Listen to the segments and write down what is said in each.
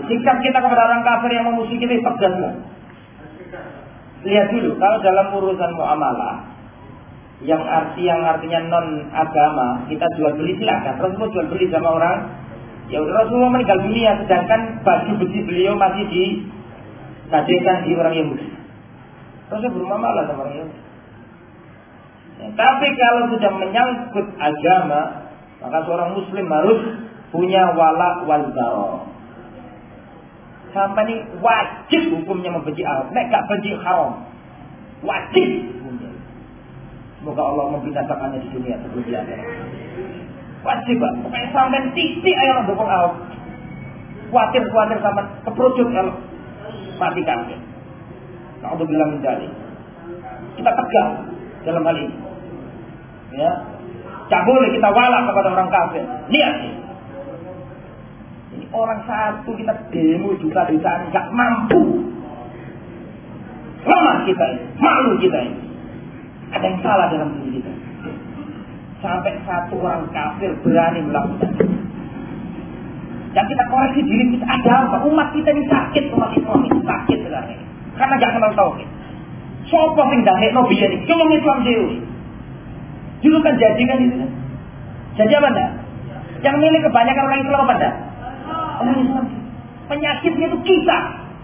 sikap kita kepada orang kafir yang memusuhi kita tegas nggak? Lihat dulu, kalau dalam urusan muamalah yang artinya non agama, kita jual beli silakan. Rasulullah jual beli sama orang, ya udah Rasulullah meninggal dunia, sedangkan baju besi beliau masih disajikan di orang Yahudi. Rasulullah bermuamalah sama orang Yahudi. Ya, tapi kalau sudah menyangkut agama, maka seorang Muslim harus punya wala wal bara. Sampai ini wajib hukumnya membenci Arab. Nek gak benci haram, wajib hukumnya. Semoga Allah membinasakannya di dunia sebelum di akhirat. Wajib Pak. Pokoknya sampai titik ayo mendukung Arab. Khawatir sama keperucut kalau mati kafir. Na'udzubillah min dzalik. Kita tegas dalam hal ini. Ya. Tak boleh kita wala kepada orang kafir. Lihat nih. Ini orang satu kita demo juta-jutaan enggak mampu. Lemah kita ini, malu kita ini. Ada yang salah dalam diri kita. Sampai satu orang kafir berani melakukan itu. Dan kita koreksi diri kita, ada apa? Umat kita ini sakit, umat Islam ini sakit sekarang. Karena gak kenal tauhid. Sopo sing ndadekno biyen iki wong Islam dhewe. Dulu kan jadi kan itu kan. Jadi apa enggak? Yang milik kebanyakan orang Islam apa enggak? Orang Islam. Penyakitnya itu kita.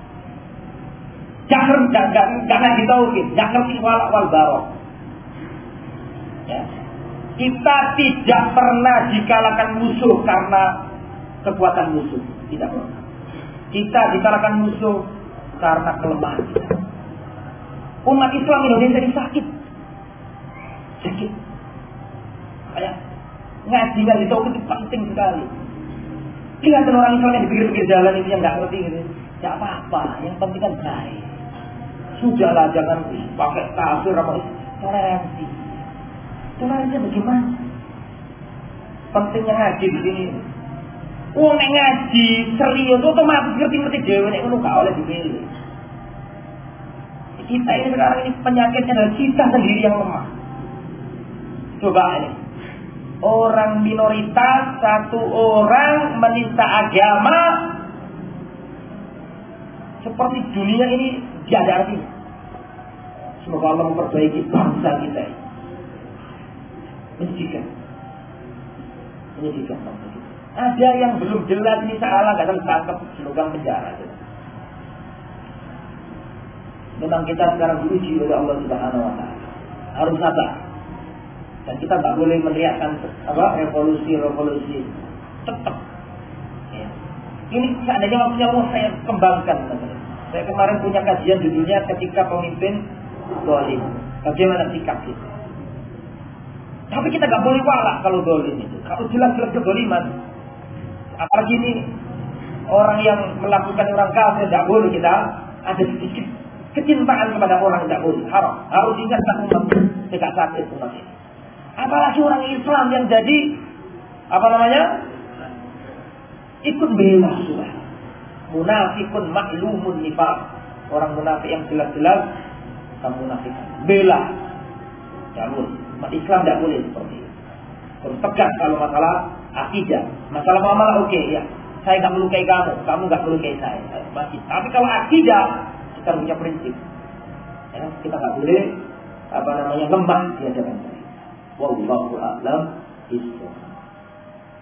Jangan ngerti tauhid, jangan ngerti wala wal bara. Ya. Kita tidak pernah dikalahkan musuh karena kekuatan musuh, tidak pernah. Kita dikalahkan musuh karena kelemahan kita. Umat Islam Indonesia ini sakit. Kayak ngaji itu penting sekali. Lihat orang Islam yang di pinggir-pinggir jalan itu yang nggak ngerti gitu. Tidak apa-apa, yang penting kan baik. Sudahlah, jangan pakai kafir apa toleransi. Toleransi bagaimana? Pentingnya ngaji di sini. Wong nek ngaji serius otomatis ngerti-ngerti dhewe nek ngono gak oleh dipilih. Kita ini sekarang ini penyakitnya adalah kita sendiri yang lemah. Coba ini. Orang minoritas, satu orang menista agama seperti dunia ini tiada artinya. Semoga Allah memperbaiki bangsa kita ini. Menyedihkan bangsa kita. Ada yang belum jelas ini salah, nggak tertangkap lubang penjara. Memang kita sekarang diuji oleh Allah Subhanahu Wa Taala. Harus sabar. Dan kita nggak boleh meneriakkan revolusi. Tetap. Ya. Ini seandainya waktunya Allah saya kembangkan. Saya kemarin punya kajian judulnya ketika pemimpin zalim. Bagaimana sikap kita? Tapi kita nggak boleh walak kalau zalim itu. Kalau jelas-jelas kezaliman. Apalagi ini orang yang melakukan orang kafir tidak boleh kita ada sedikit kecintaan kepada orang tidak boleh haram. Harus ingat umat tidak sakit umat ini. Apalagi orang Islam yang jadi ikut bela sudah. Munafikun maklumun nifaq. Orang munafik yang jelas-jelas kamu munafikan. Bela. Tidak boleh. Umat Islam tidak boleh seperti itu. Tegas kalau masalah akidah, masalah muamalah oke ya. Saya nggak melukai kamu nggak melukai saya. Masih. Tapi kalau akidah kita punya prinsip. Ya, kita nggak boleh lemah di hadapan saya. Wallahu a'lam bishawab.